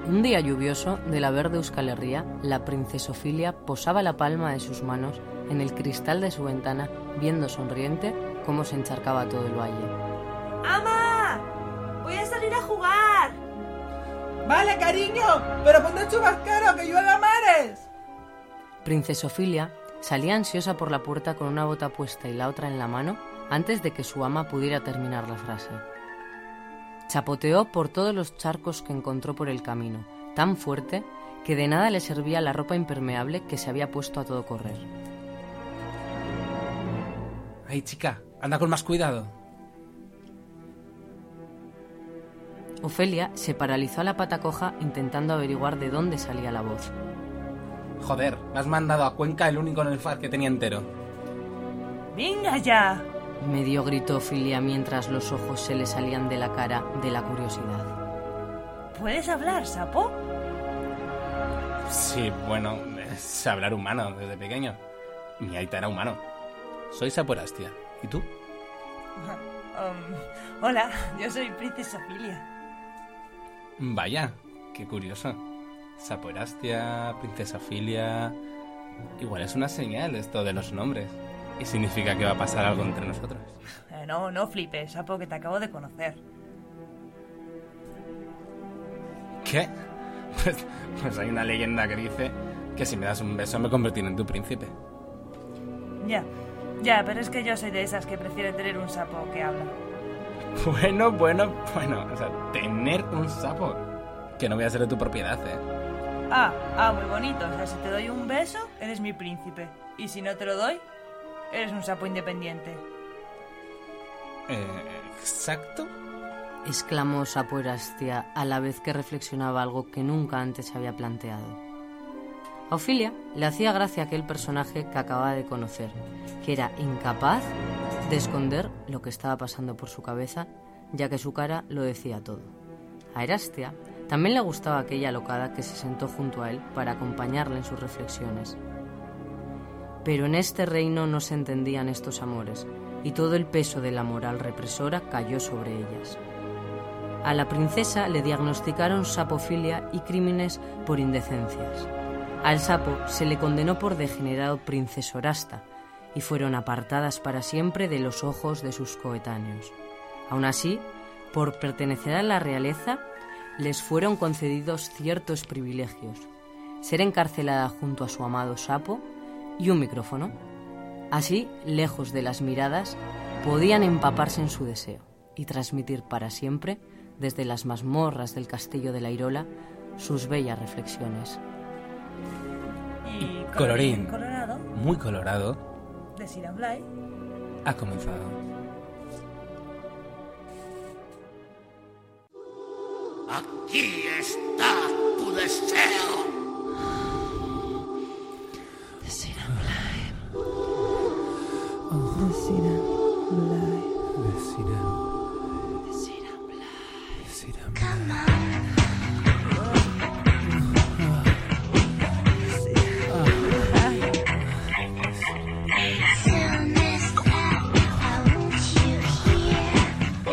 Un día lluvioso de la verde Euskal Herria, la princesa Ofilia posaba la palma de sus manos en el cristal de su ventana, viendo sonriente cómo se encharcaba todo el valle. ¡Ama! ¡Voy a salir a jugar! Vale, cariño, pero ponte el chubasquero, que llueve a mares. Princesa Ofilia salía ansiosa por la puerta con una bota puesta y la otra en la mano antes de que su ama pudiera terminar la frase. Chapoteó por todos los charcos que encontró por el camino, tan fuerte que de nada le servía la ropa impermeable que se había puesto a todo correr. Ay, chica, anda con más cuidado. Ofelia se paralizó a la pata coja intentando averiguar de dónde salía la voz. Joder, me has mandado a Cuenca el único Nelfar que tenía entero. ¡Venga ya! Medio gritó Ofelia mientras los ojos se le salían de la cara de la curiosidad. ¿Puedes hablar, sapo? Sí, bueno, sé hablar humano desde pequeño. Mi aita era humano. Soy Saporastia. ¿Y tú? Hola, yo soy princesa Ofilia. Vaya, qué curioso. Saporastia, princesa Ofilia... Igual es una señal esto de los nombres. Y significa que va a pasar algo entre nosotros. No flipes, sapo, que te acabo de conocer. ¿Qué? Pues hay una leyenda que dice que si me das un beso me convertiré en tu príncipe. Ya, pero es que yo soy de esas que prefiere tener un sapo que habla. Bueno, o sea, tener un sapo. Que no voy a ser de tu propiedad, Muy bonito, o sea, si te doy un beso, eres mi príncipe. Y si no te lo doy, eres un sapo independiente. ¿Exacto? Exclamó Saporastia a la vez que reflexionaba algo que nunca antes había planteado. A Ofilia le hacía gracia aquel personaje que acababa de conocer, que era incapaz de esconder lo que estaba pasando por su cabeza, ya que su cara lo decía todo. A Erastia también le gustaba aquella locada que se sentó junto a él para acompañarle en sus reflexiones. Pero en este reino no se entendían estos amores, y todo el peso de la moral represora cayó sobre ellas. A la princesa le diagnosticaron sapofilia y crímenes por indecencias. Al sapo se le condenó por degenerado princesorasta y fueron apartadas para siempre de los ojos de sus coetáneos. Aún así, por pertenecer a la realeza, les fueron concedidos ciertos privilegios: ser encarcelada junto a su amado sapo y un micrófono. Así, lejos de las miradas, podían empaparse en su deseo y transmitir para siempre, desde las mazmorras del castillo de la Irola, sus bellas reflexiones. Y Colorín colorado, muy colorado, de Sir Blay, ha comenzado. Aquí está tu deseo. The Sir Blay. The Sir Blay. The Sir Blay. Come on. Soon as I want you here.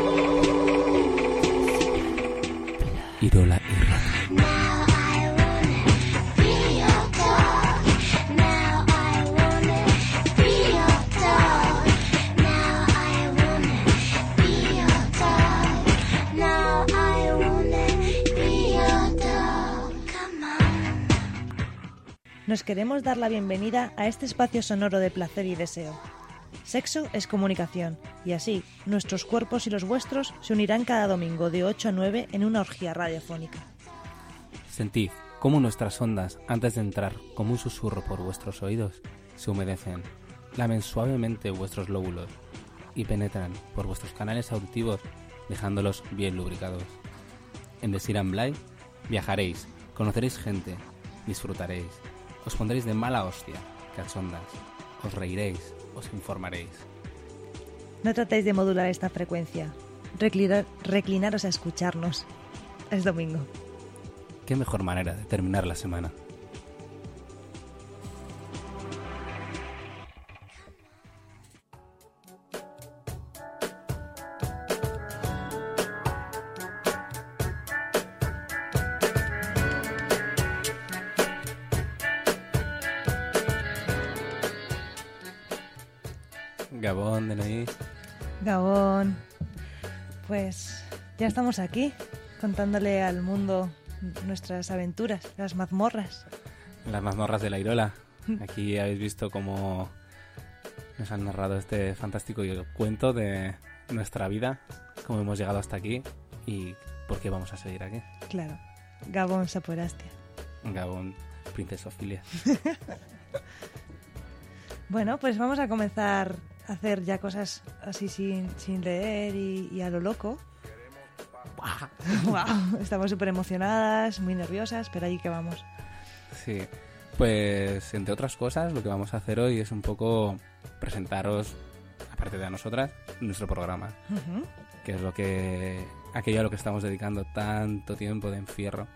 Irola y Rata. Now I wanna be your dog. Now I wanna be your dog. Now I wanna be your dog. Now I wanna be your dog. Come on. Nos queremos dar la bienvenida a este espacio sonoro de placer y deseo. Sexo es comunicación, y así, nuestros cuerpos y los vuestros se unirán cada domingo de 8 a 9 en una orgía radiofónica. Sentid cómo nuestras ondas, antes de entrar como un susurro por vuestros oídos, se humedecen, lamen suavemente vuestros lóbulos y penetran por vuestros canales auditivos, dejándolos bien lubricados. En The Sir Blay viajaréis, conoceréis gente, disfrutaréis, os pondréis de mala hostia, cachondas, os reiréis, os informaréis. No tratéis de modular esta frecuencia. Reclinaros a escucharnos. Es domingo. ¿Qué mejor manera de terminar la semana? Gabón, DNI. Gabón. Pues ya estamos aquí, contándole al mundo nuestras aventuras, las mazmorras. Las mazmorras de la Irola. Aquí habéis visto cómo nos han narrado este fantástico cuento de nuestra vida, cómo hemos llegado hasta aquí y por qué vamos a seguir aquí. Claro. Gabón Sapuerastia. Gabón, Princesa Ofilia. Bueno, pues vamos a comenzar a hacer ya cosas así sin leer y a lo loco. Wow, estamos súper emocionadas, muy nerviosas, pero ahí que vamos. Sí, pues entre otras cosas lo que vamos a hacer hoy es un poco presentaros, aparte de a nosotras, nuestro programa, que es aquello a lo que estamos dedicando tanto tiempo de encierro.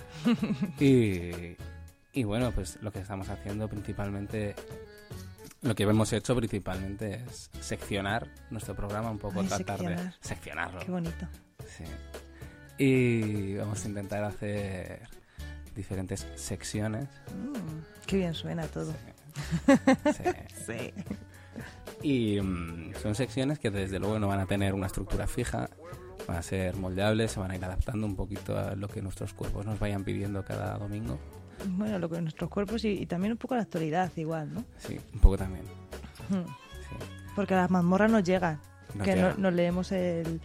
Y bueno, pues lo que estamos haciendo principalmente, lo que hemos hecho principalmente es seccionar nuestro programa, un poco tratar de seccionarlo. Qué bonito. Sí. Y vamos a intentar hacer diferentes secciones. Qué bien suena todo. Sí. Sí. Y son secciones que desde luego no van a tener una estructura fija, van a ser moldeables, se van a ir adaptando un poquito a lo que nuestros cuerpos nos vayan pidiendo cada domingo. Bueno, lo que nuestros cuerpos y también un poco la actualidad igual, ¿no? Sí, un poco también. Sí. Porque las mazmorras nos llegan, llegan. No leemos el...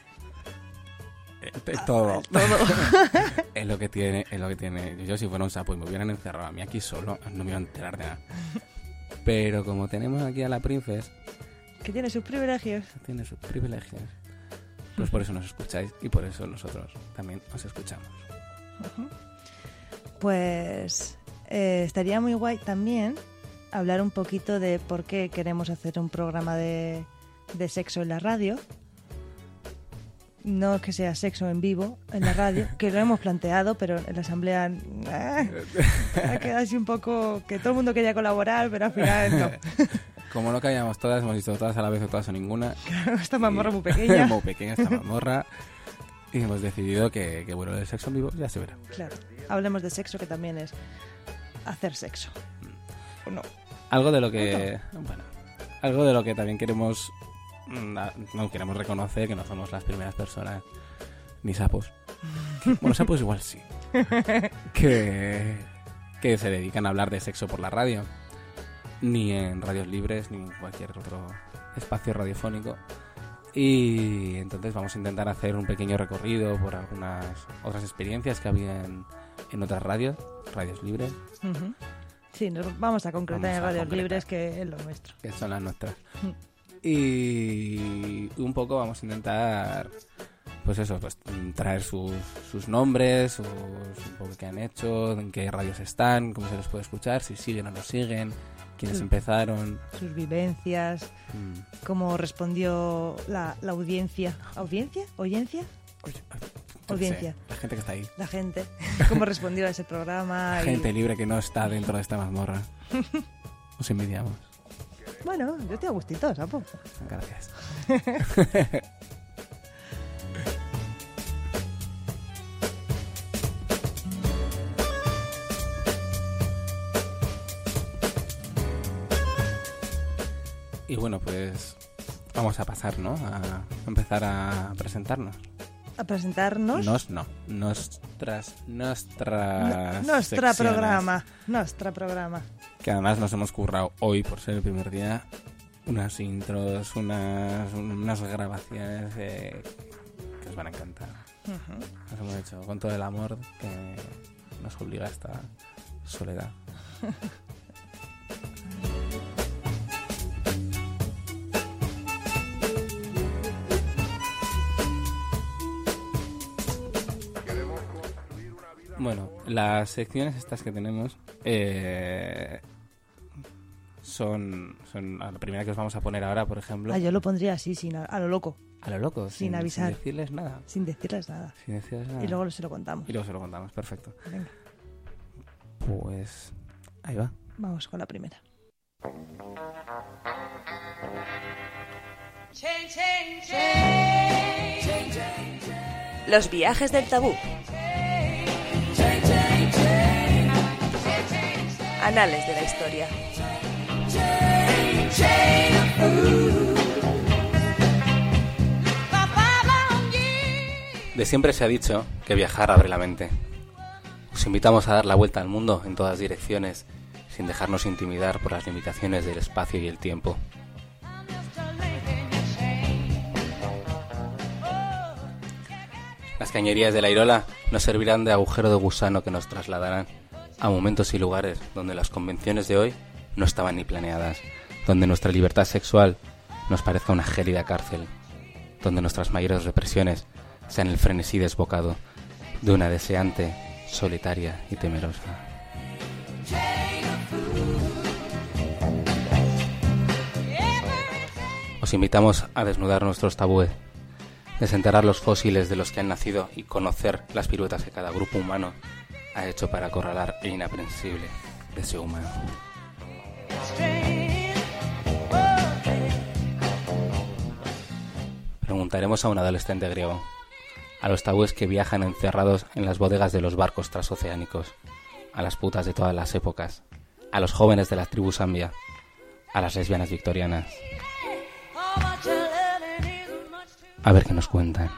Todo. Es lo que tiene. Yo si fuera un sapo y me hubieran encerrado a mí aquí solo, no me iba a enterar de nada. Pero como tenemos aquí a la Princess, que tiene sus privilegios. Pues por eso nos escucháis y por eso nosotros también os escuchamos. Pues estaría muy guay también hablar un poquito de por qué queremos hacer un programa de sexo en la radio. No que sea sexo en vivo en la radio, que lo hemos planteado, pero en la asamblea ha quedado así un poco que todo el mundo quería colaborar, pero al final no. Como no caíamos todas, hemos visto todas a la vez o todas o ninguna. Claro, esta mazmorra muy pequeña. Muy pequeña esta mazmorra. Y hemos decidido que bueno, el sexo en vivo ya se verá. Claro, hablemos de sexo, que también es hacer sexo. ¿O no? Algo de lo que... Bueno, algo de lo que también queremos... No queremos reconocer que no somos las primeras personas, ni sapos. Bueno, sapos igual sí. Que se dedican a hablar de sexo por la radio. Ni en radios libres, ni en cualquier otro espacio radiofónico. Y entonces vamos a intentar hacer un pequeño recorrido por algunas otras experiencias que había en otras radios libres. Sí, nos vamos a concretar en radios libres, que es lo nuestro. Que son las nuestras. Y un poco vamos a intentar, pues eso, pues traer sus nombres, un poco qué han hecho, en qué radios están, cómo se les puede escuchar, si siguen o no siguen, quiénes empezaron. Sus vivencias, cómo respondió la audiencia. ¿Audiencia? ¿Oyencia? Audiencia. La gente que está ahí. La gente. Cómo respondió a ese programa. Gente libre que no está dentro de esta mazmorra. Os envidiamos. Bueno, yo estoy a gustito, sapo. Gracias. Y bueno, pues vamos a pasar, ¿no? A empezar a presentarnos. ¿A presentarnos? Nuestra programa. Que además nos hemos currado hoy, por ser el primer día, unas intros, unas grabaciones que os van a encantar. Nos hemos hecho con todo el amor que nos obliga a esta soledad. Bueno, las secciones estas que tenemos son la primera que os vamos a poner ahora, por ejemplo. Yo lo pondría así, a lo loco. A lo loco, sin avisar. Sin decirles nada. Sin decirles nada. Y luego se lo contamos. Perfecto. Venga. Pues ahí va. Vamos con la primera. Los viajes del tabú. Anales de la historia. De siempre se ha dicho que viajar abre la mente. Os invitamos a dar la vuelta al mundo en todas direcciones, sin dejarnos intimidar por las limitaciones del espacio y el tiempo. Las cañerías de la Irola nos servirán de agujero de gusano que nos trasladarán a momentos y lugares donde las convenciones de hoy no estaban ni planeadas, donde nuestra libertad sexual nos parezca una gélida cárcel, donde nuestras mayores represiones sean el frenesí desbocado de una deseante, solitaria y temerosa. Os invitamos a desnudar nuestros tabúes, desenterrar los fósiles de los que han nacido y conocer las piruetas que cada grupo humano ha hecho para acorralar el inaprensible deseo humano. Preguntaremos a un adolescente griego, a los tabúes que viajan encerrados en las bodegas de los barcos transoceánicos, a las putas de todas las épocas, a los jóvenes de la tribu Zambia, a las lesbianas victorianas. A ver qué nos cuentan.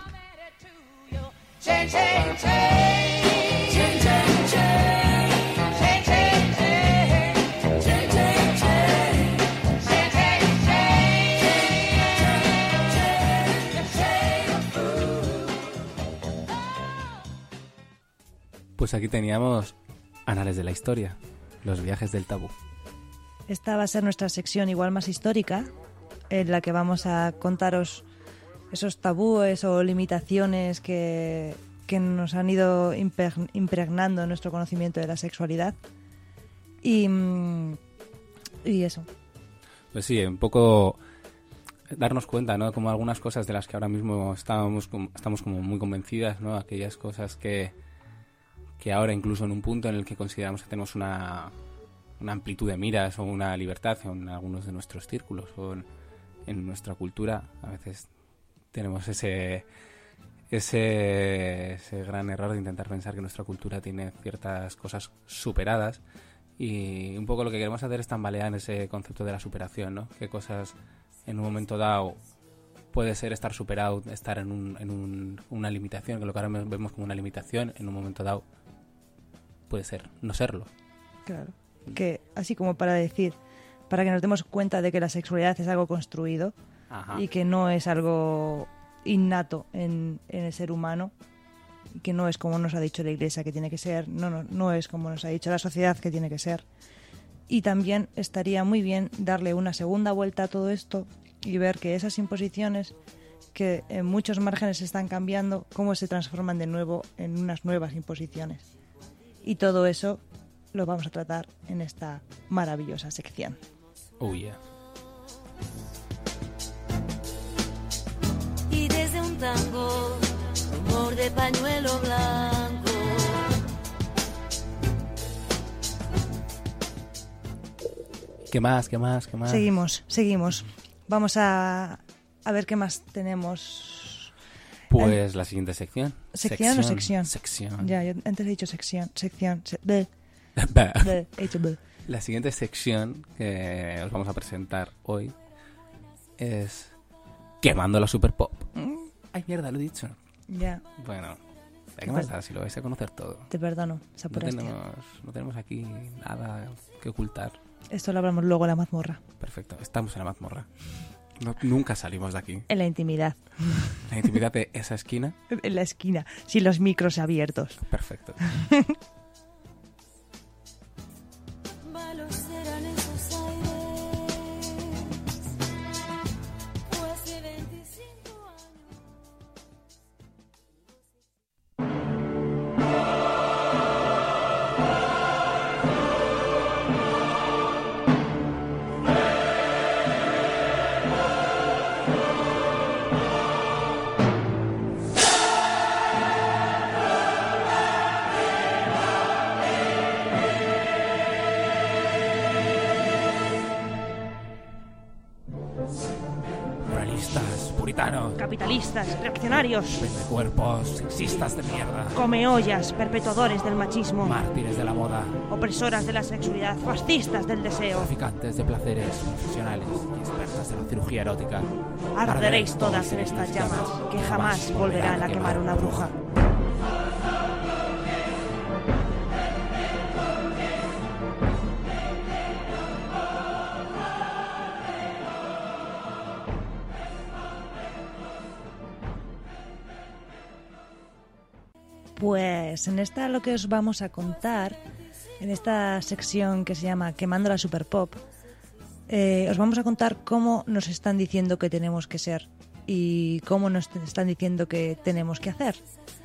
Pues aquí teníamos Anales de la Historia, los viajes del tabú. Esta va a ser nuestra sección igual más histórica, en la que vamos a contaros esos tabúes o limitaciones que nos han ido impregnando en nuestro conocimiento de la sexualidad. Y eso. Pues sí, un poco darnos cuenta, ¿no? Como algunas cosas de las que ahora mismo estamos como muy convencidas, ¿no? Aquellas cosas que ahora incluso en un punto en el que consideramos que tenemos una amplitud de miras o una libertad en algunos de nuestros círculos o en nuestra cultura, a veces tenemos ese gran error de intentar pensar que nuestra cultura tiene ciertas cosas superadas, y un poco lo que queremos hacer es tambalear en ese concepto de la superación, ¿no? Qué cosas en un momento dado puede ser estar superado, estar en una limitación, que lo que ahora vemos como una limitación, en un momento dado puede ser no serlo. Claro, que así como para que nos demos cuenta de que la sexualidad es algo construido. Ajá. Y que no es algo innato en el ser humano, y que no es como nos ha dicho la Iglesia que tiene que ser, no es como nos ha dicho la sociedad que tiene que ser. Y también estaría muy bien darle una segunda vuelta a todo esto y ver que esas imposiciones que en muchos márgenes están cambiando, cómo se transforman de nuevo en unas nuevas imposiciones. Y todo eso lo vamos a tratar en esta maravillosa sección. Oh yeah. Y desde un tango, rumor de pañuelo blanco. ¿Qué más? Seguimos. Vamos a ver qué más tenemos. Pues la siguiente sección. ¿Sección o sección? Sección. Ya, yo antes he dicho sección. La siguiente sección que os vamos a presentar hoy es Quemando la Super Pop. Ay, mierda, lo he dicho. Ya. Bueno, ¿qué más da si lo vais a conocer todo? Te perdono, No tenemos aquí nada que ocultar. Esto lo hablamos luego en la mazmorra. Perfecto, estamos en la mazmorra. Nunca salimos de aquí. En la intimidad. La intimidad de esa esquina. En la esquina, sin los micros abiertos. Perfecto. Malos serán esos aires, pues hace 25 años. Machistas, puritanos, capitalistas, reaccionarios, cuerpos, sexistas de mierda, comeollas, perpetuadores del machismo, mártires de la moda, opresoras de la sexualidad, fascistas del deseo. traficantes de placeres, profesionales y expertas de la cirugía erótica. Arderéis todas en estas llamas que jamás volverán a quemar una bruja. Pues en esta lo que os vamos a contar, en esta sección que se llama Quemando la Super Pop, os vamos a contar cómo nos están diciendo que tenemos que ser y cómo nos están diciendo que tenemos que hacer.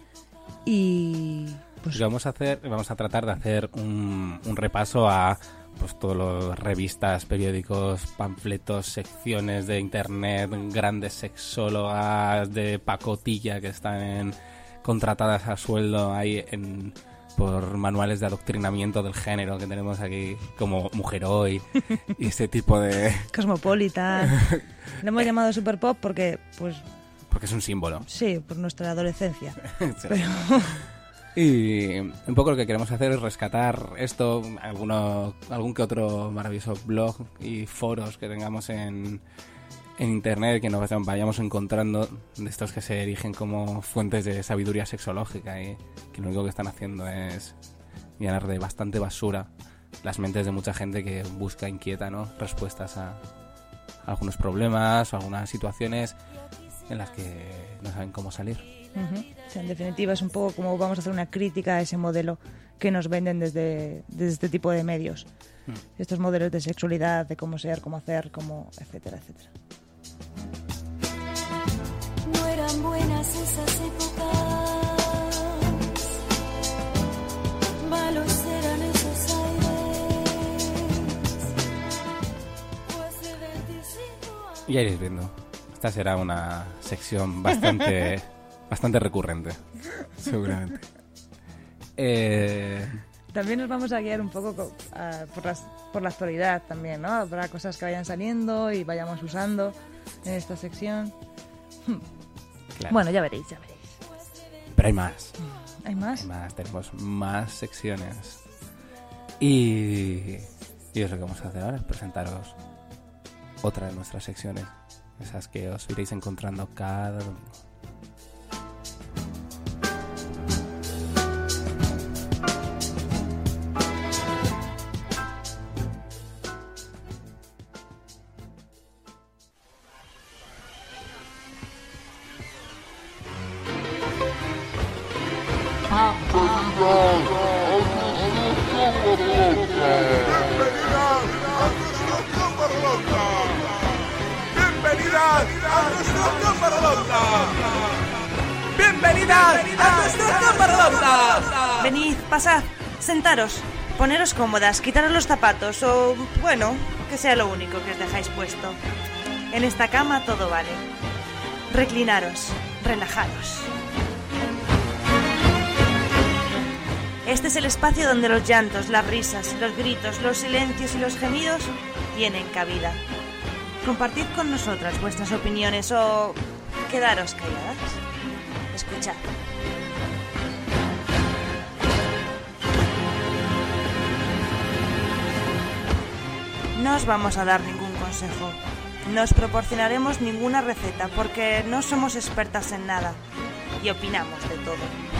Y pues vamos a tratar de hacer un repaso a pues todas las revistas, periódicos, panfletos, secciones de internet, grandes sexólogas de pacotilla que están contratadas a sueldo ahí por manuales de adoctrinamiento del género que tenemos aquí, como Mujer Hoy y ese tipo de... Cosmopolitan. Le hemos llamado Super Pop porque, pues... Porque es un símbolo. Sí, por nuestra adolescencia. Sí. Pero... Y un poco lo que queremos hacer es rescatar esto, algún que otro maravilloso blog y foros que tengamos en internet, que nos vayamos encontrando, de estos que se erigen como fuentes de sabiduría sexológica y que lo único que están haciendo es llenar de bastante basura las mentes de mucha gente que busca, inquieta, ¿no?, respuestas a algunos problemas o algunas situaciones en las que no saben cómo salir. Uh-huh. O sea, en definitiva es un poco como vamos a hacer una crítica a ese modelo que nos venden desde este tipo de medios. Estos modelos de sexualidad, de cómo ser, cómo hacer, cómo etcétera, etcétera. No eran buenas esas épocas, malos eran esos aires. Fue hace 25 años. Ya iréis viendo. Esta será una sección bastante recurrente, seguramente. También nos vamos a guiar un poco por la actualidad también, ¿no? Habrá cosas que vayan saliendo y vayamos usando en esta sección. Claro. Bueno, ya veréis. Pero hay más. ¿Hay más? Tenemos más secciones. Y es lo que vamos a hacer ahora, es presentaros otra de nuestras secciones, esas que os iréis encontrando cada domingo. ¡Bienvenidas a nuestra cámara redonda! Venid, pasad, sentaros, poneros cómodas, quitaros los zapatos o, bueno, que sea lo único que os dejáis puesto. En esta cama todo vale. Reclinaros, relajaros. Este es el espacio donde los llantos, las risas, los gritos, los silencios y los gemidos tienen cabida. Compartid con nosotras vuestras opiniones o quedaros calladas. Escuchad. No os vamos a dar ningún consejo. No os proporcionaremos ninguna receta porque no somos expertas en nada y opinamos de todo.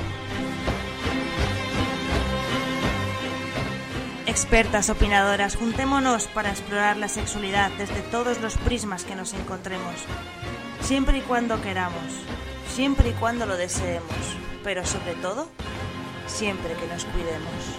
Expertas opinadoras, juntémonos para explorar la sexualidad desde todos los prismas que nos encontremos, siempre y cuando queramos, siempre y cuando lo deseemos, pero sobre todo, siempre que nos cuidemos.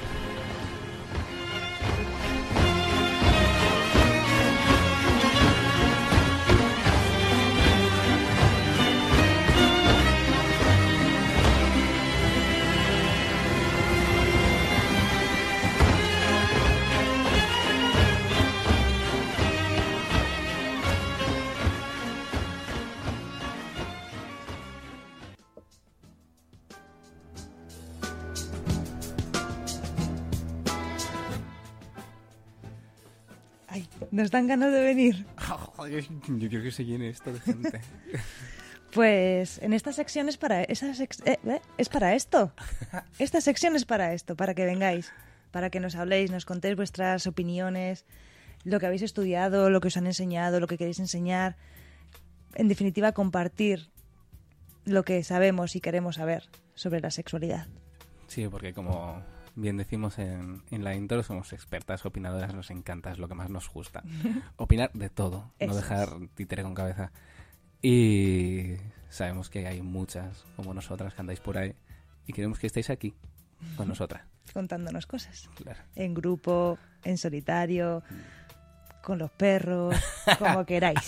Ay, nos dan ganas de venir. Joder, yo quiero que se llene esto de gente. Pues en esta sección es para es para esto. Esta sección es para esto, para que vengáis, para que nos habléis, nos contéis vuestras opiniones, lo que habéis estudiado, lo que os han enseñado, lo que queréis enseñar. En definitiva, compartir lo que sabemos y queremos saber sobre la sexualidad. Sí, porque como bien decimos en la intro, somos expertas, opinadoras, nos encanta, es lo que más nos gusta. Opinar de todo, Eso no dejar títere con cabeza. Y sabemos que hay muchas como nosotras que andáis por ahí y queremos que estéis aquí con nosotras. Contándonos cosas. Claro. En grupo, en solitario, con los perros, como queráis.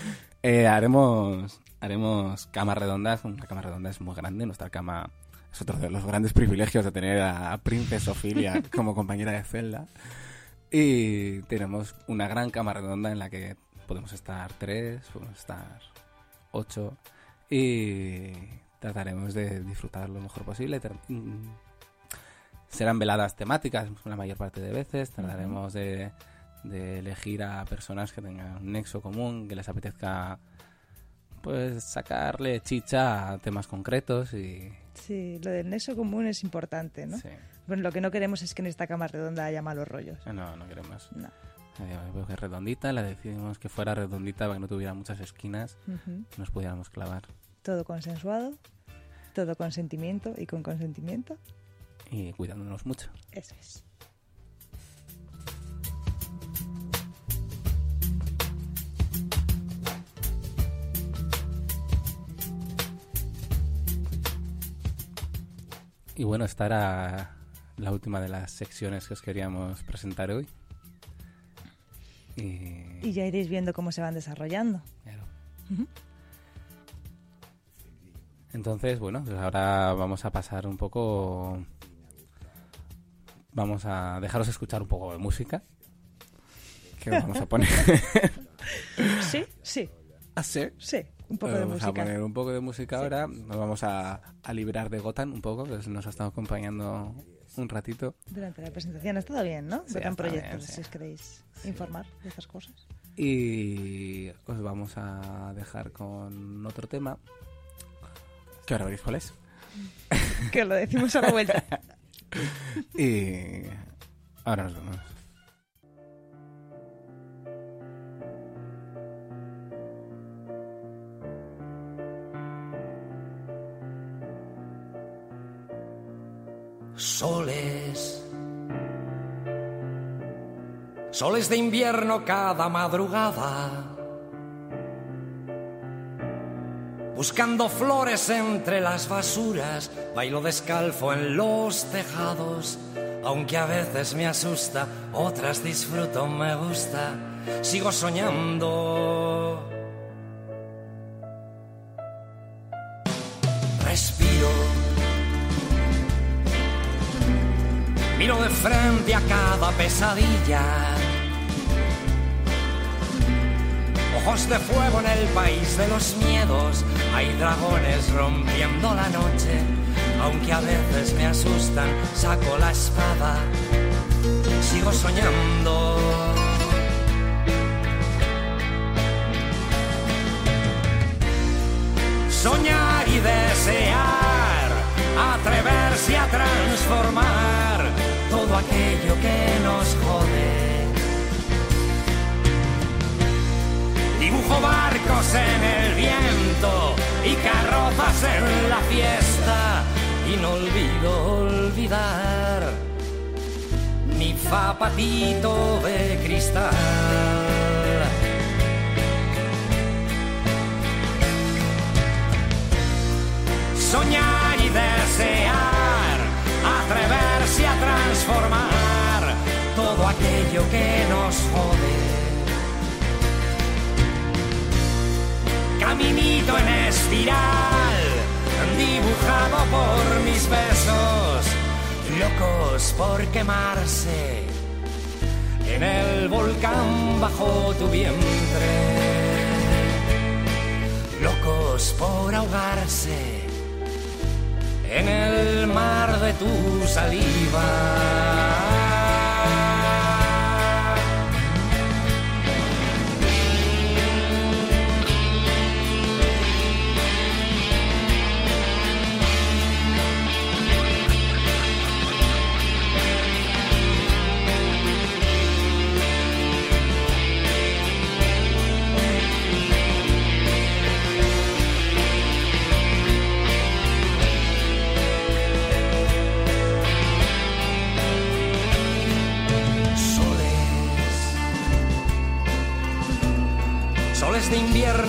Haremos camas redondas. Una cama redonda es muy grande. Nuestra cama es otro de los grandes privilegios de tener a Princess Ophelia como compañera de celda. Y tenemos una gran cama redonda en la que podemos estar 3, podemos estar 8 y trataremos de disfrutar lo mejor posible. Serán veladas temáticas la mayor parte de veces. Trataremos de elegir a personas que tengan un nexo común, que les apetezca pues sacarle chicha a temas concretos y... Sí, lo del nexo común es importante, ¿no? Sí. Bueno, lo que no queremos es que en esta cama redonda haya malos rollos. No queremos. No. Veo que es redondita, la decidimos que fuera redondita para que no tuviera muchas esquinas, Ujú. nos pudiéramos clavar. Todo consensuado, todo con sentimiento y con consentimiento. Y cuidándonos mucho. Eso es. Y bueno, esta era la última de las secciones que os queríamos presentar hoy. Y ya iréis viendo cómo se van desarrollando. Claro. Ujú. Entonces, bueno, pues ahora vamos a pasar un poco... Vamos a dejaros escuchar un poco de música. Que os vamos a poner... Sí, sí, ¿Ah, sí? sí. Un poco de Vamos música. a poner un poco de música ahora. Nos vamos a librar de Gotham un poco, que nos ha estado acompañando un ratito. Durante la presentación ha estado bien, ¿no? Sí, Vean ha estado proyectos, bien, sí. si os queréis informar de estas cosas. Y os vamos a dejar con otro tema. Que ahora veréis cuál es. Que lo decimos a la vuelta. Y ahora nos vemos. Soles, soles de invierno cada madrugada, buscando flores entre las basuras, bailo descalzo en los tejados, aunque a veces me asusta, otras disfruto, me gusta, sigo soñando. Respiro, miro de frente a cada pesadilla. Ojos de fuego en el país de los miedos. Hay dragones rompiendo la noche. Aunque a veces me asustan, saco la espada. Sigo soñando. Soñar y desear, atreverse a transformar todo aquello que nos jode. Dibujo barcos en el viento y carrozas en la fiesta, y no olvido olvidar mi zapatito de cristal. Soñar y desear, atreverse a transformar todo aquello que nos jode. Caminito en espiral, dibujado por mis besos, locos por quemarse en el volcán bajo tu vientre, locos por ahogarse en el mar de tu saliva.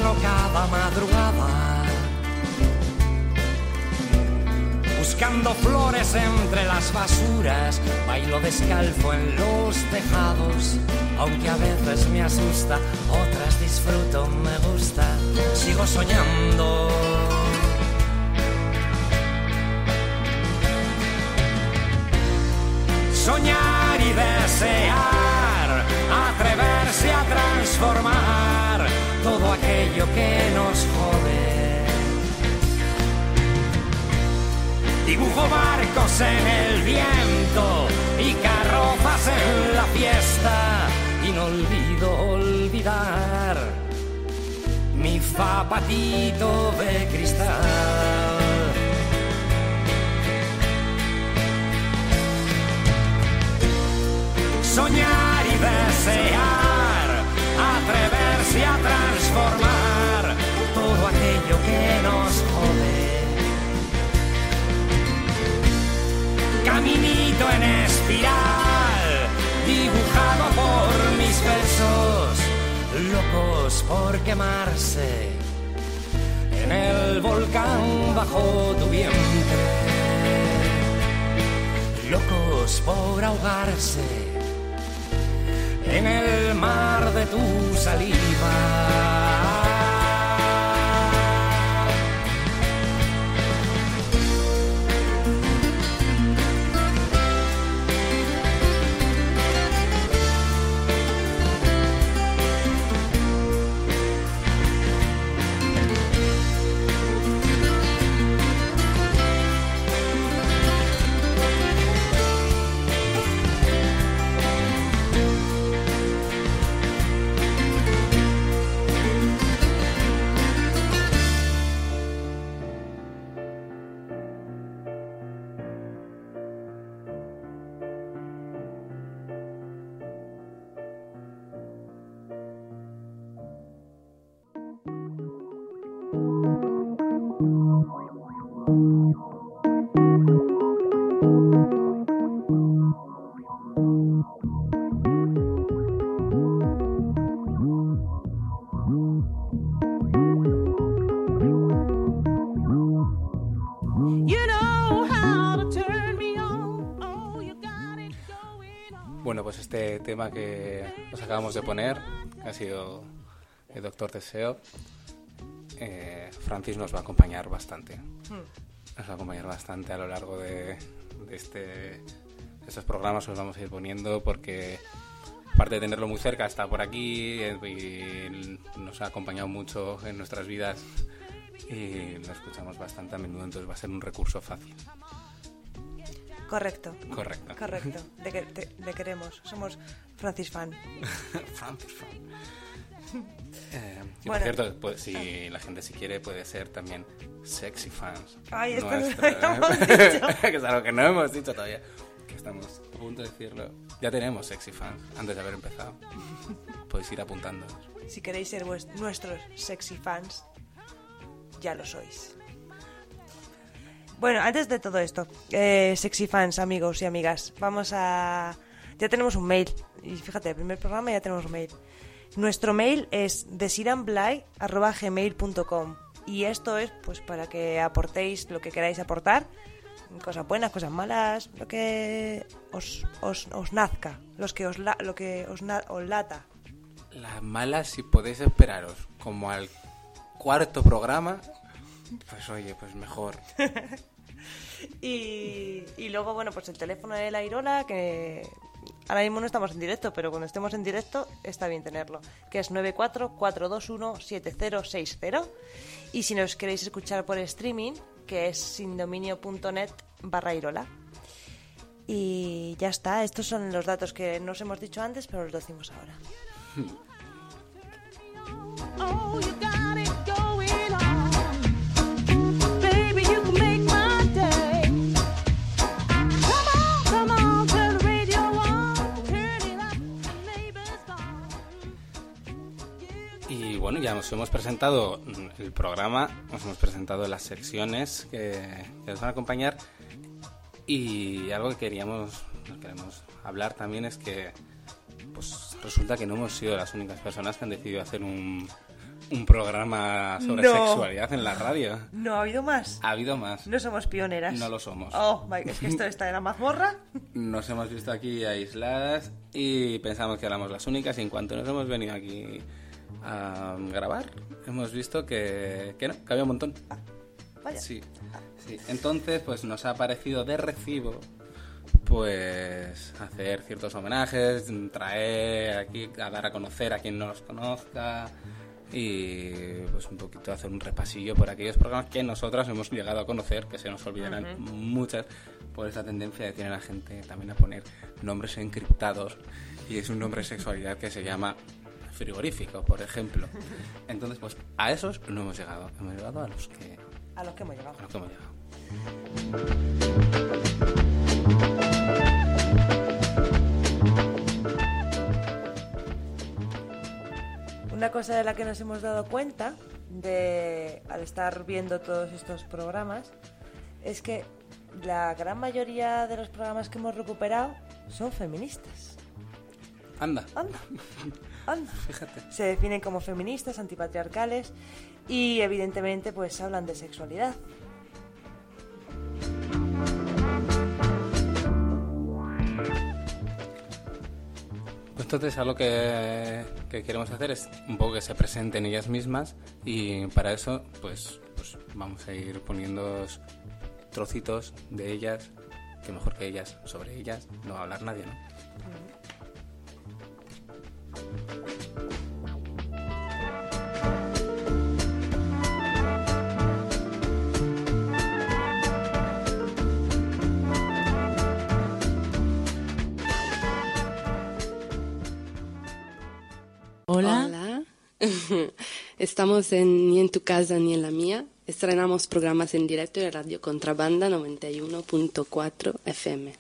camino cada madrugada, buscando flores entre las basuras, bailo descalzo en los tejados, aunque a veces me asusta, otras disfruto, me gusta, sigo soñando. Soñar y desear, atreverse a transformar todo aquello que nos jode. Dibujo barcos en el viento y carrozas en la fiesta, y no olvido olvidar mi zapatito de cristal. Soñar y desear, atreverse a transformar todo aquello que nos jode. Caminito en espiral, dibujado por mis versos, locos por quemarse en el volcán bajo tu vientre, locos por ahogarse en el mar de tu saliva. Bueno, pues este tema que os acabamos de poner ha sido el Doctor Deseo. Francis nos va a acompañar bastante. Nos va a acompañar bastante a lo largo de estos programas que os vamos a ir poniendo, porque aparte de tenerlo muy cerca, está por aquí y nos ha acompañado mucho en nuestras vidas y lo escuchamos bastante a menudo, entonces va a ser un recurso fácil. Correcto. Correcto. Le queremos. Somos Francis fan. Francis fan. Y Bueno. por cierto, pues, si la gente si quiere puede ser también sexy fans. Ay, esto nuestra, no lo hemos dicho. que es algo que no hemos dicho todavía. Que estamos a punto de decirlo. Ya tenemos sexy fans antes de haber empezado. Podéis ir apuntando. Si queréis ser nuestros sexy fans, ya lo sois. Bueno, antes de todo esto, sexy fans, amigos y amigas, ya tenemos un mail. Y fíjate, el primer programa ya tenemos un mail. Nuestro mail es desiranblay@gmail.com. Y esto es pues para que aportéis lo que queráis aportar. Cosas buenas, cosas malas, lo que os nazca, lo que os lata. Las malas, si podéis esperaros como al cuarto programa, pues oye, pues mejor. Y luego, bueno, pues el teléfono de la Irola, que ahora mismo no estamos en directo, pero cuando estemos en directo está bien tenerlo, que es 944217060. Y si nos queréis escuchar por streaming, que es sindominio.net/Irola. Y ya está, estos son los datos que nos hemos dicho antes, pero los decimos ahora. Oh, you got it going on. Baby, you can make my day. Come on, turn the radio on. Turn it up, the neighbor's gone. Y bueno, ya nos hemos presentado el programa, nos hemos presentado las secciones que nos van a acompañar. Y algo que queremos hablar también es que pues resulta que no hemos sido las únicas personas que han decidido hacer un un programa sobre No. sexualidad en la radio. ¿No ha habido más? Ha habido más. No somos pioneras. No lo somos. Oh, es que esto está en la mazmorra. Nos hemos visto aquí aisladas y pensamos que éramos las únicas, y en cuanto nos hemos venido aquí a grabar, hemos visto que no, que había un montón. Vaya. Sí, sí. Entonces, pues nos ha parecido de recibo pues hacer ciertos homenajes, traer aquí a dar a conocer a quien no los conozca y pues un poquito hacer un repasillo por aquellos programas que nosotras hemos llegado a conocer, que se nos olvidarán muchas por esa tendencia que tiene la gente también a poner nombres encriptados, y es un nombre de sexualidad que se llama frigorífico, por ejemplo. Entonces, pues a esos no hemos llegado a los que hemos llegado. a los que hemos llegado. Una cosa de la que nos hemos dado cuenta al estar viendo todos estos programas es que la gran mayoría de los programas que hemos recuperado son feministas. Anda. Anda. Fíjate. Se definen como feministas, antipatriarcales y evidentemente pues hablan de sexualidad. Entonces, algo que queremos hacer es un poco que se presenten ellas mismas, y para eso pues vamos a ir poniendo trocitos de ellas, que mejor que ellas, sobre ellas no va a hablar nadie, ¿no? Hola. Estamos ni en tu casa ni en la mía. Estrenamos programas en directo de Radio Contrabanda 91.4 FM.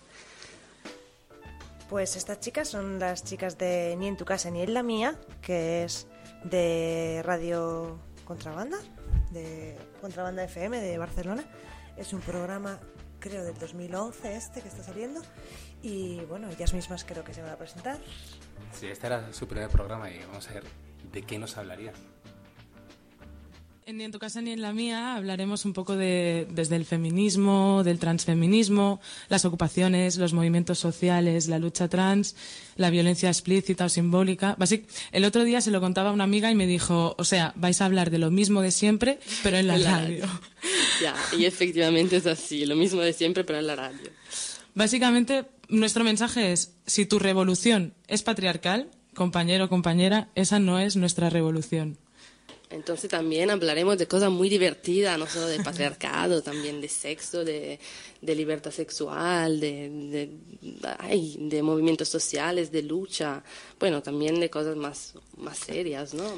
Pues estas chicas son las chicas de Ni en tu casa ni en la mía, que es de Radio Contrabanda, de Contrabanda FM de Barcelona. Es un programa, creo, del 2011 que está saliendo. Y bueno, ellas mismas creo que se van a presentar. Sí, este era su primer programa y vamos a ver de qué nos hablaría. Ni en tu casa ni en la mía hablaremos un poco desde el feminismo, del transfeminismo, las ocupaciones, los movimientos sociales, la lucha trans, la violencia explícita o simbólica. El otro día se lo contaba a una amiga y me dijo, o sea, vais a hablar de lo mismo de siempre, pero en la radio. Ya, y efectivamente es así, lo mismo de siempre, pero en la radio. Básicamente, nuestro mensaje es, si tu revolución es patriarcal, compañero o compañera, esa no es nuestra revolución. Entonces también hablaremos de cosas muy divertidas, no solo de patriarcado, también de sexo, de libertad sexual, de movimientos sociales, de lucha, bueno, también de cosas más serias, ¿no?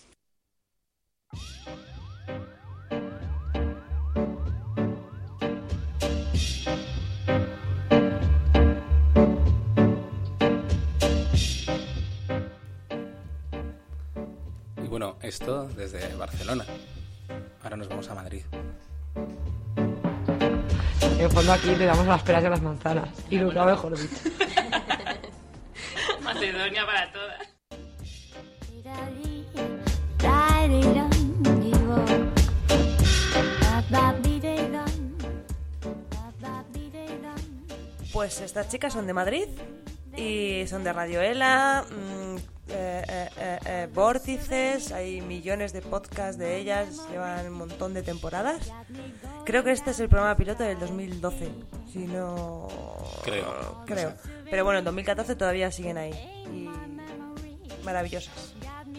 Bueno, esto desde Barcelona. Ahora nos vamos a Madrid. En fondo aquí le damos las peras y las manzanas. Y nunca mejor dicho. Macedonia para todas. Pues estas chicas son de Madrid y son de Radio Ela, Vórtices, hay millones de podcasts de ellas, llevan un montón de temporadas. Creo que este es el programa piloto del 2012, si no... Creo. Pero bueno, en 2014 todavía siguen ahí y maravillosas.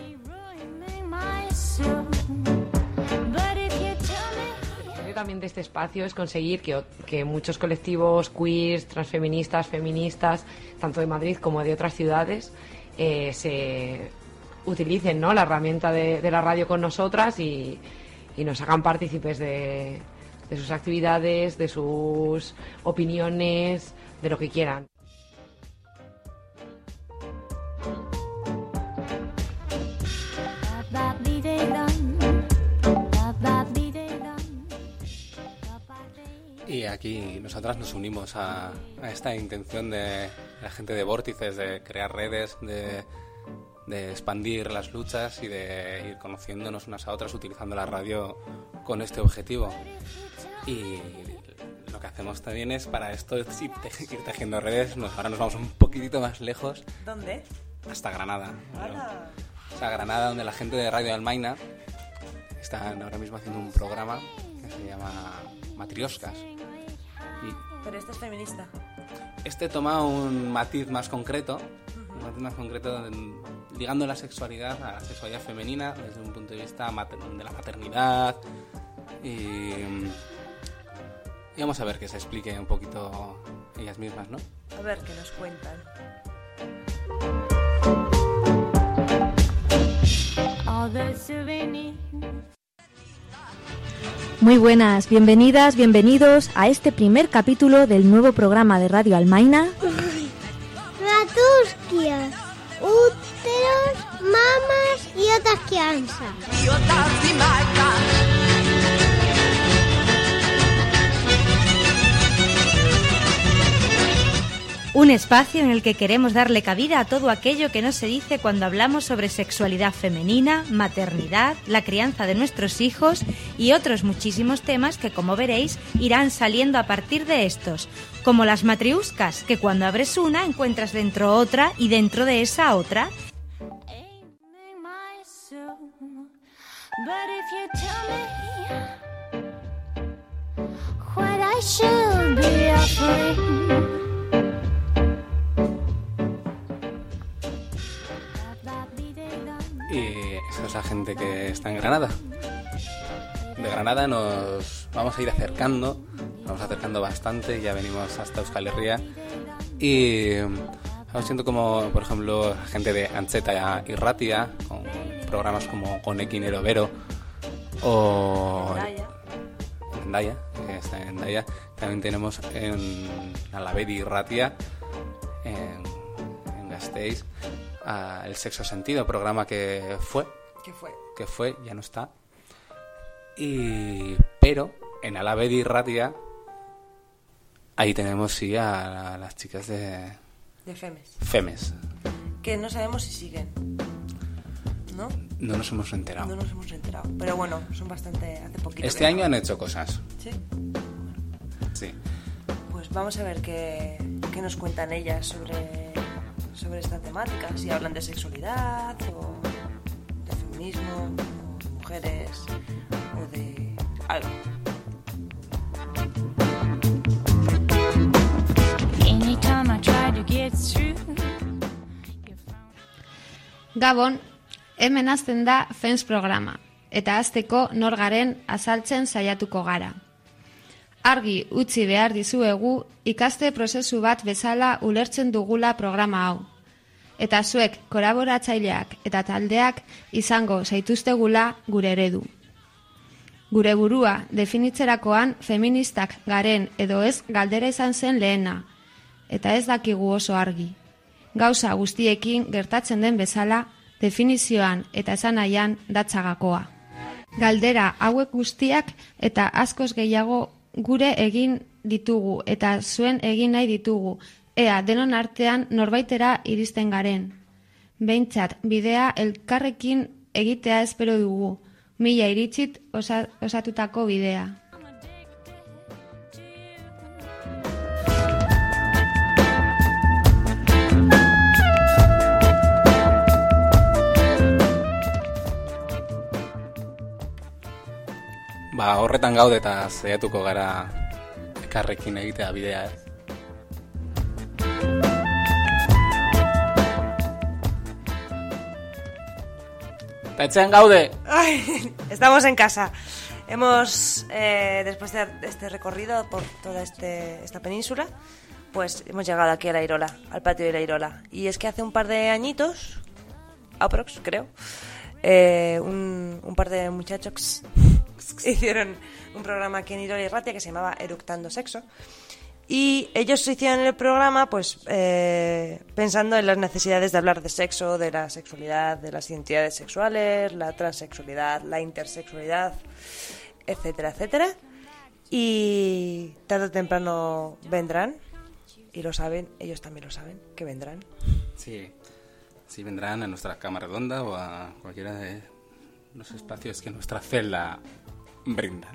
También de este espacio es conseguir que muchos colectivos queers, transfeministas, feministas, tanto de Madrid como de otras ciudades, se utilicen, ¿no?, la herramienta de la radio con nosotras y nos hagan partícipes de sus actividades, de sus opiniones, de lo que quieran. Y aquí nosotras nos unimos a esta intención de la gente de Vórtices de crear redes, de de expandir las luchas y de ir conociéndonos unas a otras utilizando la radio con este objetivo. Y lo que hacemos también es para esto ir tejiendo redes. Ahora nos vamos un poquitito más lejos. ¿Dónde? Hasta Granada. ¡Hala! O sea, Granada, donde la gente de Radio Almaina están ahora mismo haciendo un programa que se llama Matrioscas. Pero este es feminista. Este toma un matiz más concreto, ligando la sexualidad a la sexualidad femenina desde un punto de vista de la maternidad. Y vamos a ver que se explique un poquito ellas mismas, ¿no? A ver qué nos cuentan. Muy buenas, bienvenidas, bienvenidos a este primer capítulo del nuevo programa de Radio Almaina. Matusquias, úteros, mamas y otras crianzas. Un espacio en el que queremos darle cabida a todo aquello que no se dice cuando hablamos sobre sexualidad femenina, maternidad, la crianza de nuestros hijos y otros muchísimos temas que, como veréis, irán saliendo a partir de estos, como las matriuscas, que cuando abres una encuentras dentro otra y dentro de esa otra. Y esa es la gente que está en Granada. De Granada nos vamos a ir acercando, bastante, ya venimos hasta Euskal Herria y siento como, por ejemplo, gente de Antzeta y Ratia, con programas como Honekin Erovero o Endaya, que está en Endaya. También tenemos en Alavedi y Ratia, en Gasteiz, El Sexo Sentido, programa que fue, ya no está. Pero en Alavedi y Ratia, ahí tenemos sí a las chicas de Femes. Que no sabemos si siguen, ¿no? No nos hemos enterado. Pero bueno, son bastante hace poquito. Este año han hecho cosas. ¿Sí? Sí. Pues vamos a ver qué nos cuentan ellas sobre esta temática, si hablan de sexualidad o de feminismo o de mujeres o de algo. Gabon, hemen hasten da Fems programa, eta hasteko nor garen azaltzen saiatuko gara. Argi utzi behar dizuegu ikaste prozesu bat bezala ulertzen dugula programa hau. Eta zuek kolaboratzaileak eta taldeak izango zaituztegula gure eredu. Gure burua definitzerakoan feministak garen edo ez galdera izan zen lehena, eta ez dakigu oso argi. Gauza guztiekin gertatzen den bezala, definizioan eta esanahian datzagakoa. Galdera hauek guztiak eta askoz gehiago gure egin ditugu eta zuen egin nahi ditugu, ea denon artean norbaitera iristen garen. Behintzat, bidea elkarrekin egitea espero dugu, mila iritzit osatutako bidea. Horretan gaude eta saiatuko gara elkarrekin egitea bidea, Etxean gaude. Ay, estamos en casa. Hemos, después de este recorrido por toda esta península, pues hemos llegado aquí a La Irola, al patio de La Irola. Y es que hace un par de añitos, aprox, creo, un par de muchachos hicieron un programa aquí en Irola y Ratia que se llamaba Eructando Sexo. Y ellos hicieron el programa pues pensando en las necesidades de hablar de sexo, de la sexualidad, de las identidades sexuales, la transexualidad, la intersexualidad, etcétera, etcétera. Y tarde o temprano vendrán, y lo saben, ellos también lo saben, que vendrán. Sí, Si vendrán a nuestra cama redonda o a cualquiera de los espacios que nuestra celda brinda.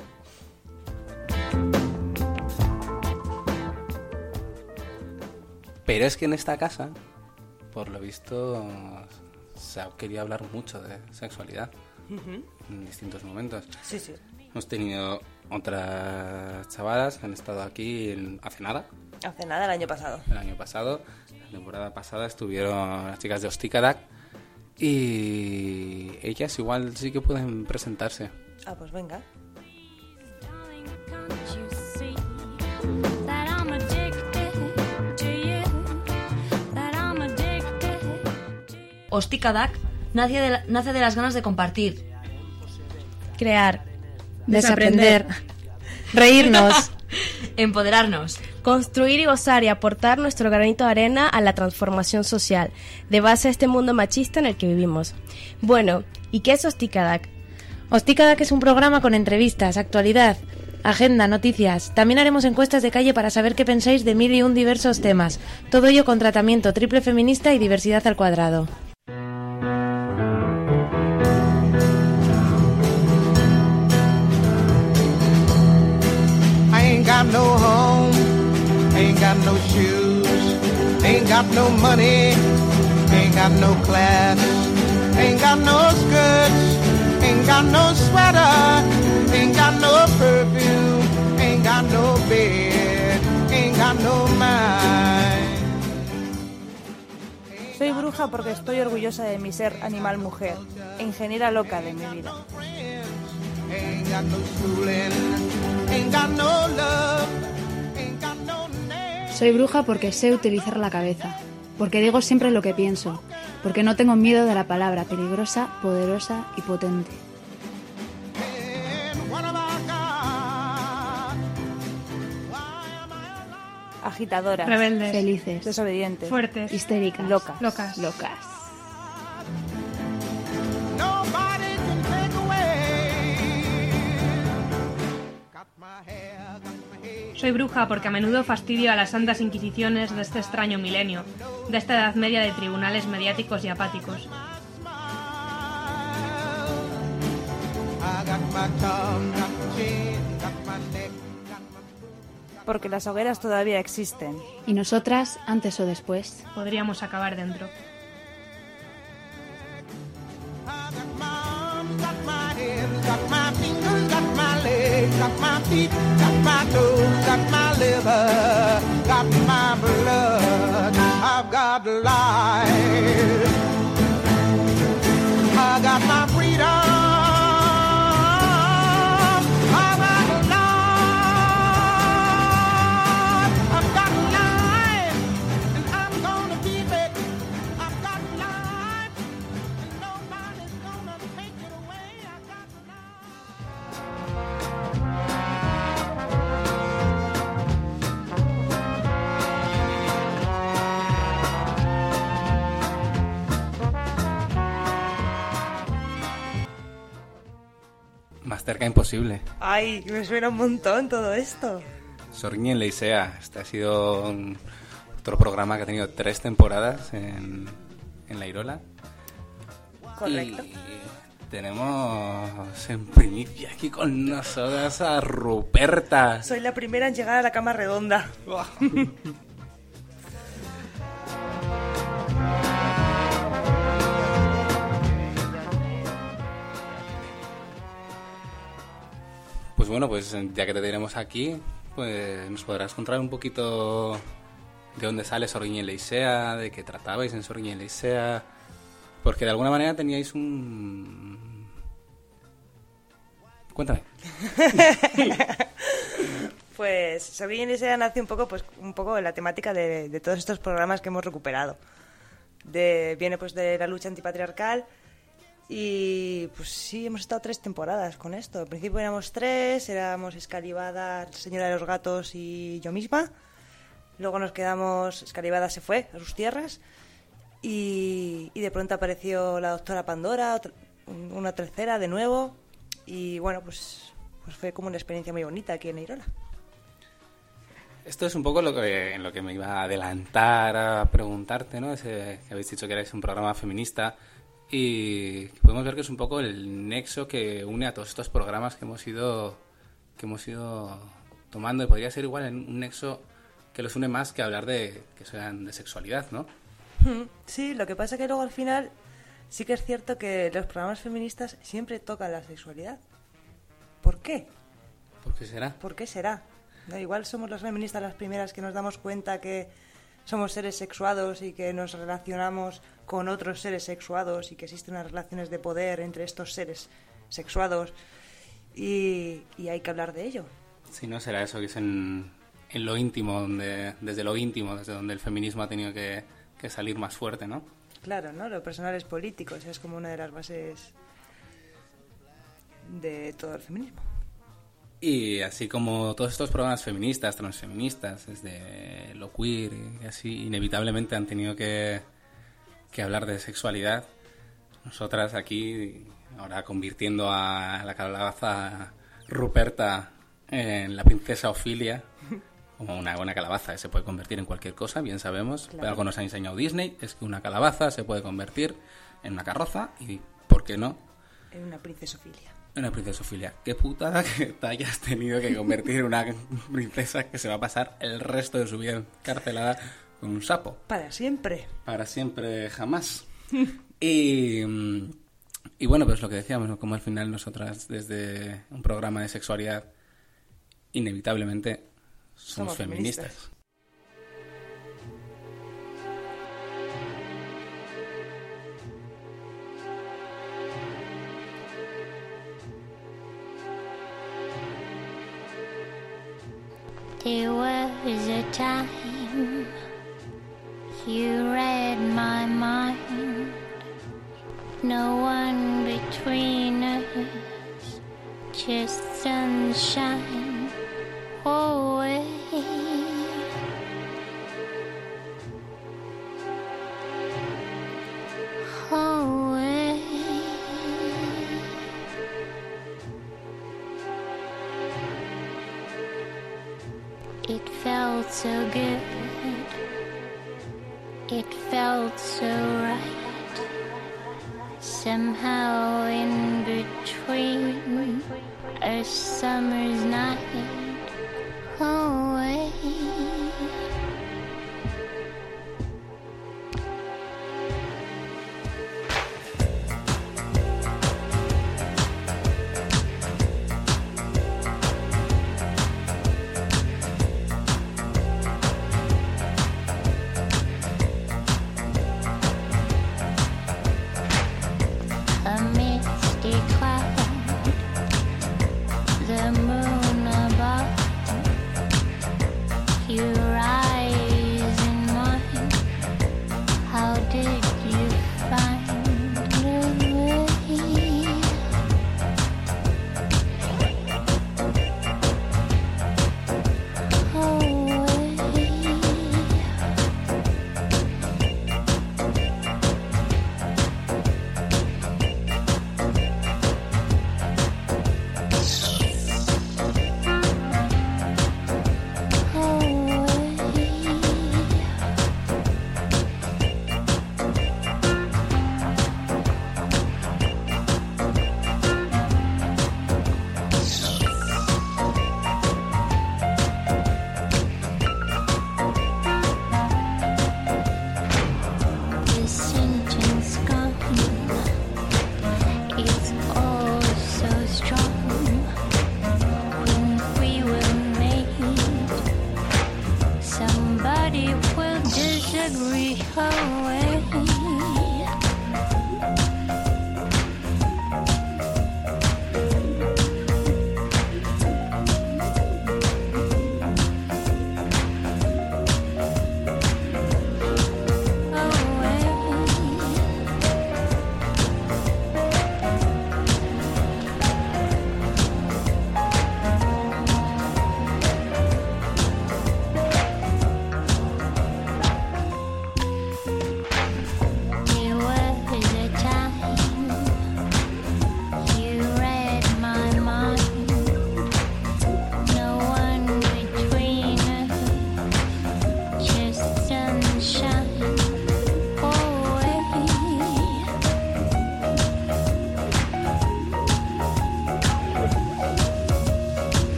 Pero es que en esta casa, por lo visto, se ha querido hablar mucho de sexualidad en distintos momentos. Sí, sí. Hemos tenido otras chavalas que han estado aquí hace nada. Hace nada, el año pasado. El año pasado, la temporada pasada, estuvieron las chicas de Ostikadak y ellas igual sí que pueden presentarse. Ah, pues venga. Ostikadak nace de las ganas de compartir, crear, Desaprender. Reírnos. empoderarnos, construir y gozar y aportar nuestro granito de arena a la transformación social, de base a este mundo machista en el que vivimos. Bueno, ¿y qué es Ostikadak? Ostikadak es un programa con entrevistas, actualidad, agenda, noticias. También haremos encuestas de calle para saber qué pensáis de 1001 diversos temas. Todo ello con tratamiento triple feminista y diversidad al cuadrado. Ain't got no home, ain't got no shoes, ain't got no money, ain't got no class, ain't got no skirts, ain't got no sweater, ain't got no perfume, ain't got no bed, ain't got no mind. Soy bruja porque estoy orgullosa de mi ser animal mujer e ingeniera loca de mi vida. Ain't got no schooling, ain't got no love, ain't got no name. Soy bruja porque sé utilizar la cabeza, porque digo siempre lo que pienso, porque no tengo miedo de la palabra peligrosa, poderosa y potente. Agitadoras, Rebeldes, Felices, desobedientes, fuertes, histéricas, locas. locas. Nobody can take away. Got my hair, got my hair. Soy bruja porque a menudo fastidio a las santas inquisiciones de este extraño milenio, de esta edad media de tribunales mediáticos y apáticos. I got my tongue, got my chin, got my neck. Porque las hogueras todavía existen. Y nosotras, antes o después, podríamos acabar dentro. Got my hands, got my fingers, got my legs, got my feet, got my toes, got my liver, got my blood. I've got life. I got my freedom. Más cerca imposible. Ay, me suena un montón todo esto. Sorgin Leisea. Este ha sido otro programa que ha tenido 3 temporadas en La Irola. Correcto. Y tenemos en primicia aquí con nosotras a Ruperta. Soy la primera en llegar a la cama redonda. Pues bueno, pues ya que te tenemos aquí, pues nos podrás contar un poquito de dónde sale Sorgin Leisea, de qué tratabais en Sorgin Leisea, porque de alguna manera teníais un... Cuéntame. Pues Sorgin Leisea nace un poco en la temática de todos estos programas que hemos recuperado. Viene pues de la lucha antipatriarcal. Y pues sí, hemos estado 3 temporadas con esto. Al principio éramos 3, éramos Escalivada, Señora de los Gatos y yo misma. Luego nos quedamos, Escalivada se fue a sus tierras y de pronto apareció la doctora Pandora, una tercera de nuevo. Y bueno, pues fue como una experiencia muy bonita aquí en Irola. Esto es un poco en lo que me iba a adelantar a preguntarte, ¿no? Que habéis dicho que erais un programa feminista y podemos ver que es un poco el nexo que une a todos estos programas que hemos ido tomando, y podría ser igual un nexo que los une más que hablar de que sean de sexualidad, ¿no? Sí, lo que pasa es que luego al final sí que es cierto que los programas feministas siempre tocan la sexualidad. ¿Por qué? ¿Por qué será? ¿Por qué será? ¿No? Igual somos las feministas las primeras que nos damos cuenta que somos seres sexuados y que nos relacionamos con otros seres sexuados y que existen unas relaciones de poder entre estos seres sexuados y hay que hablar de ello. Sí, ¿no? Será eso que es en lo íntimo, desde donde el feminismo ha tenido que salir más fuerte, ¿no? Claro, ¿no? Lo personal es político, es como una de las bases de todo el feminismo. Y así como todos estos programas feministas, transfeministas, desde lo queer y así, inevitablemente han tenido que hablar de sexualidad, nosotras aquí, ahora convirtiendo a la calabaza Ruperta en la princesa Ofilia, como una buena calabaza que se puede convertir en cualquier cosa, bien sabemos, Claro. pero algo nos ha enseñado Disney, es que una calabaza se puede convertir en una carroza y, ¿por qué no?, En una princesa Ofilia. Una princesa Ofilia. Qué putada que te hayas tenido que convertir en una princesa que se va a pasar el resto de su vida encarcelada con un sapo. Para siempre. Para siempre, jamás. Y bueno, pues lo que decíamos, ¿no? Como al final nosotras, desde un programa de sexualidad, inevitablemente somos feministas. There was a time you read my mind. No one between us, just sunshine away. Away. It felt so good. It felt so right. Somehow in between a summer's night away. A misty cloud, the moon above, your eyes in mine. How did you find a way? The sentence gone, it's all so strong. When we were made, somebody will disagree. Away.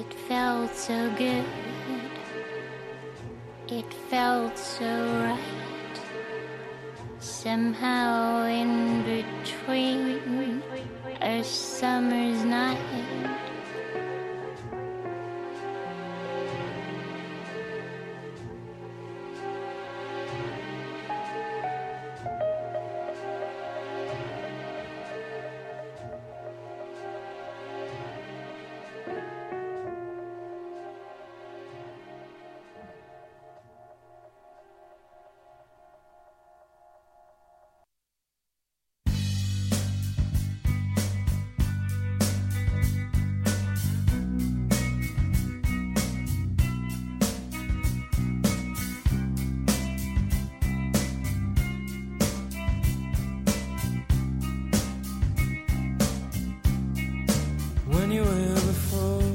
It felt so good. It felt so right. Somehow in between a summer's night. When you were before.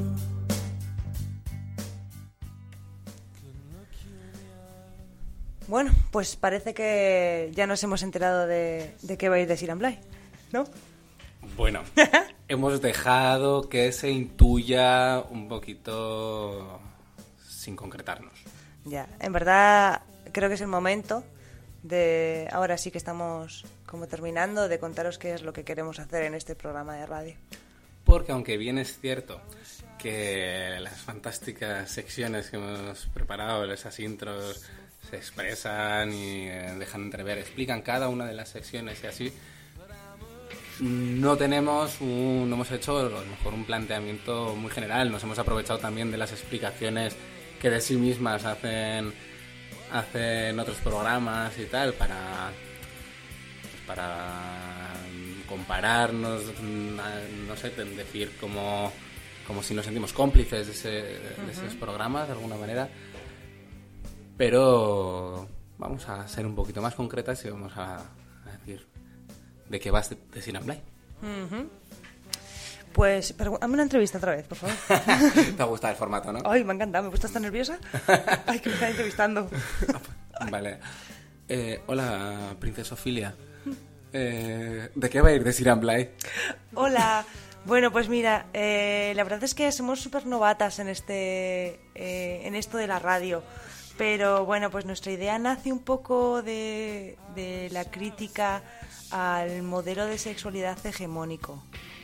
Bueno, pues parece que ya nos hemos enterado de qué va a ir de Sir and Bly, ¿no? Bueno, hemos dejado que se intuya un poquito sin concretarnos. Ya, en verdad creo que es el momento de, ahora sí que estamos como terminando, de contaros qué es lo que queremos hacer en este programa de radio. Porque aunque bien es cierto que las fantásticas secciones que hemos preparado, esas intros, se expresan y dejan entrever, explican cada una de las secciones y así, no hemos hecho a lo mejor un planteamiento muy general. Nos hemos aprovechado también de las explicaciones que de sí mismas hacen otros programas y tal para compararnos, no sé, decir como si nos sentimos cómplices de esos programas de alguna manera, pero vamos a ser un poquito más concretas y vamos a decir de qué vas de Sir and Bly. Pues, hazme una entrevista otra vez, por favor. ¿Te ha gustado el formato, no? Ay, me ha encantado, me he puesto hasta nerviosa. Ay, que me están entrevistando. Vale. Hola, princesa Ofilia. ¿De qué va a ir de Sir and Bly? Hola. Bueno, pues mira, la verdad es que somos súper novatas en esto de la radio. Pero bueno, pues nuestra idea nace un poco de la crítica al modelo de sexualidad hegemónico.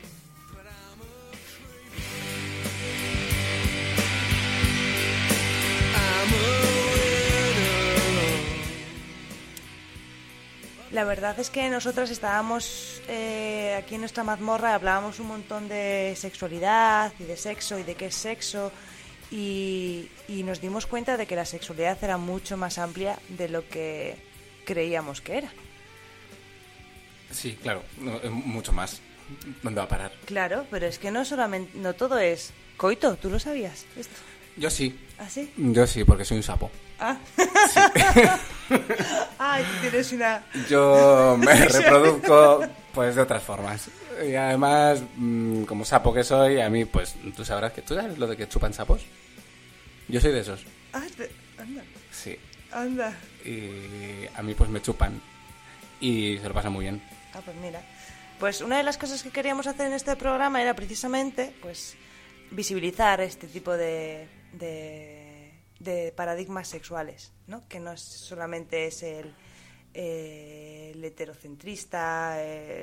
La verdad es que nosotras estábamos aquí en nuestra mazmorra, hablábamos un montón de sexualidad y de sexo y de qué es sexo, y nos dimos cuenta de que la sexualidad era mucho más amplia de lo que creíamos que era. Sí, claro, mucho más. ¿Dónde va a parar? Claro, pero es que no todo es coito. ¿Tú lo sabías esto? Yo sí. ¿Ah, sí? Yo sí, porque soy un sapo. Ah. Sí. Ay, tienes una... Yo me reproduzco pues de otras formas. Y además, como sapo que soy, a mí pues tú sabrás que... ¿Tú sabes lo de que chupan sapos? Yo soy de esos. Ah, anda. Sí. Anda. Y a mí pues me chupan. Y se lo pasa muy bien. Ah, pues mira. Pues una de las cosas que queríamos hacer en este programa era precisamente pues visibilizar este tipo de paradigmas sexuales, ¿no? Que no solamente es el heterocentrista,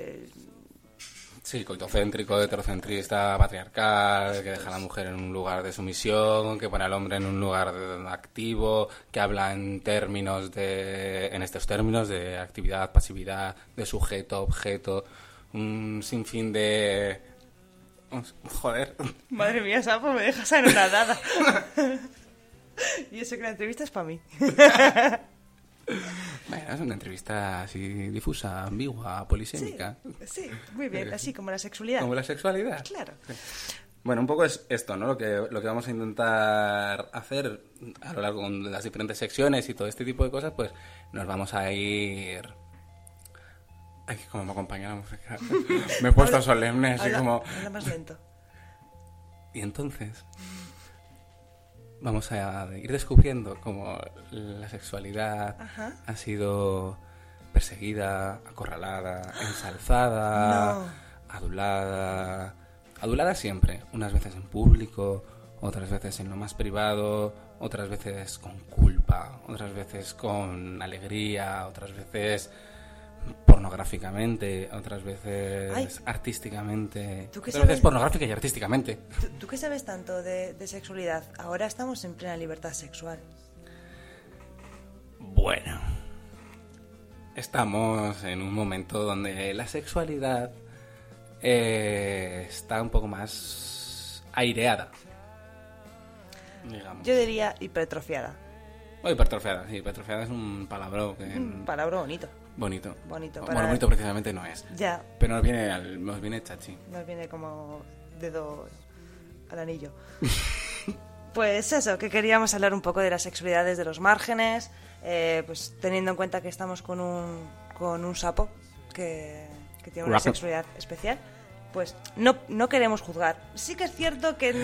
Sí, coitocéntrico, heterocentrista, patriarcal, que deja a la mujer en un lugar de sumisión, que pone al hombre en un lugar activo, que habla en estos términos de actividad, pasividad, de sujeto, objeto, un sinfín de... Joder. Madre mía, sapo, me dejas anonadada. Y eso que la entrevista es para mí. Bueno, es una entrevista así difusa, ambigua, polisémica. Sí, muy bien, así como la sexualidad. Como la sexualidad. Claro. Bueno, un poco es esto, ¿no? Lo que vamos a intentar hacer a lo largo de las diferentes secciones y todo este tipo de cosas, pues nos vamos a ir... Ay, como me acompaña la música. Me he puesto solemne, así como... Habla más lento. Y entonces vamos a ir descubriendo cómo la sexualidad ha sido perseguida, acorralada, ensalzada, adulada siempre, unas veces en público, otras veces en lo más privado, otras veces con culpa, otras veces con alegría, otras veces pornográficamente, otras veces artísticamente, otras veces pornográfica y artísticamente. ¿Tú qué sabes tanto de sexualidad? Ahora estamos en plena libertad sexual. Bueno, estamos en un momento donde la sexualidad está un poco más aireada, digamos. Yo diría hipertrofiada. O hipertrofiada, sí, hipertrofiada es un palabra que... Un palabra bonito. Bonito. Bonito. Bueno, bonito precisamente no es. Ya. Pero nos viene chachi. Nos viene como dedo al anillo. Pues eso, que queríamos hablar un poco de las sexualidades de los márgenes, pues teniendo en cuenta que estamos con un sapo que tiene una sexualidad especial, pues no queremos juzgar. Sí que es cierto que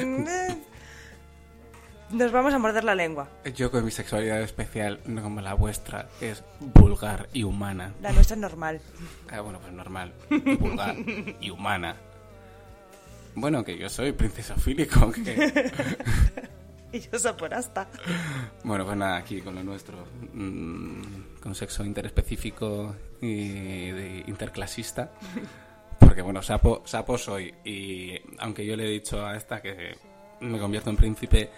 nos vamos a morder la lengua. Yo con mi sexualidad especial, no como la vuestra, es vulgar y humana. La nuestra es normal. Bueno, pues normal, vulgar y humana. Bueno, que yo soy princesofílico, que... Y yo saporasta. Bueno, pues nada, aquí con lo nuestro, con sexo interespecífico y interclasista, porque bueno, sapo soy, y aunque yo le he dicho a esta que me convierto en príncipe,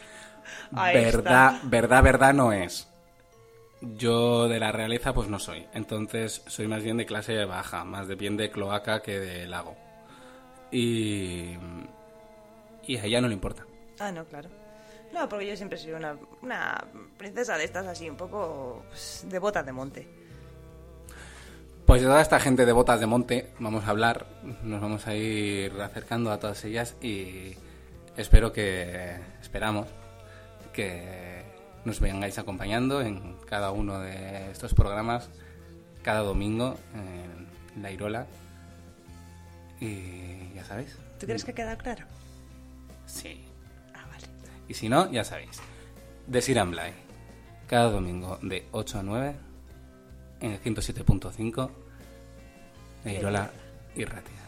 verdad no es. Yo de la realeza pues no soy, entonces soy más bien de clase baja, más de bien de cloaca que de lago, y a ella no le importa. Ah, no, claro. No, porque yo siempre he sido una princesa de estas así, un poco pues, de botas de monte. Pues de toda esta gente de botas de monte vamos a hablar, nos vamos a ir acercando a todas ellas y esperamos que nos vengáis acompañando en cada uno de estos programas, cada domingo en La Irola. Y ya sabéis. ¿Tú crees que ha quedado claro? Sí. Ah, vale. Y si no, ya sabéis. Desir and Blay, cada domingo de 8 a 9 en el 107.5 de Irola y Ratia.